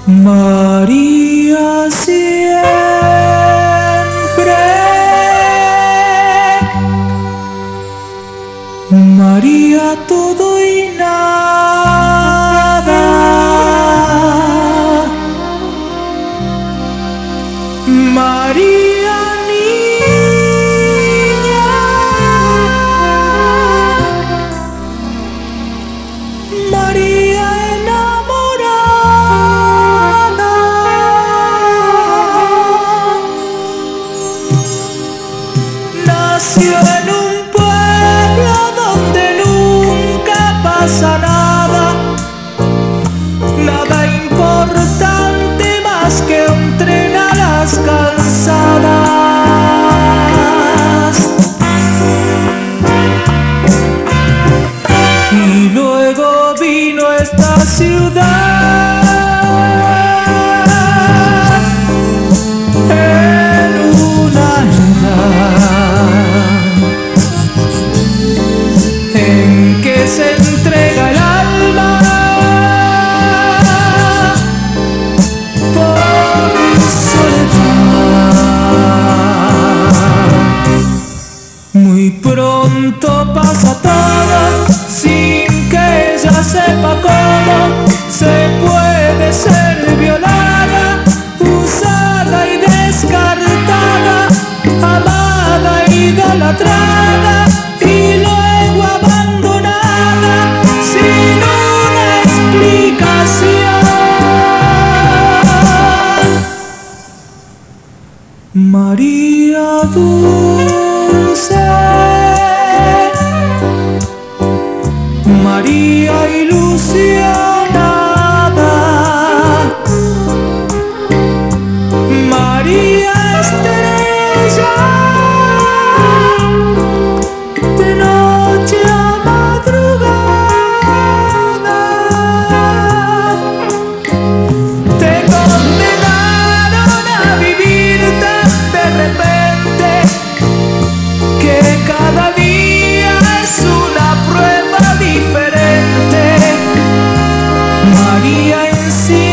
María siempre, María todo y nada, María niña, María enamorada, nació en un pueblo donde nunca pasa nada, nada importante más que un tren a las calzadas. Y luego vino esta ciudad en una edad en que se entrega el alma por soledad. Muy pronto pasa todo sin que ella sepa cómo se puede ser violada, usada y descartada, amada e idolatrada y luego abandonada sin una explicación. María dulce, María ilusionada, María estrella, de noche a madrugada. Te condenaron a vivir tan de repente que cada día es una prueba diferente. María en sí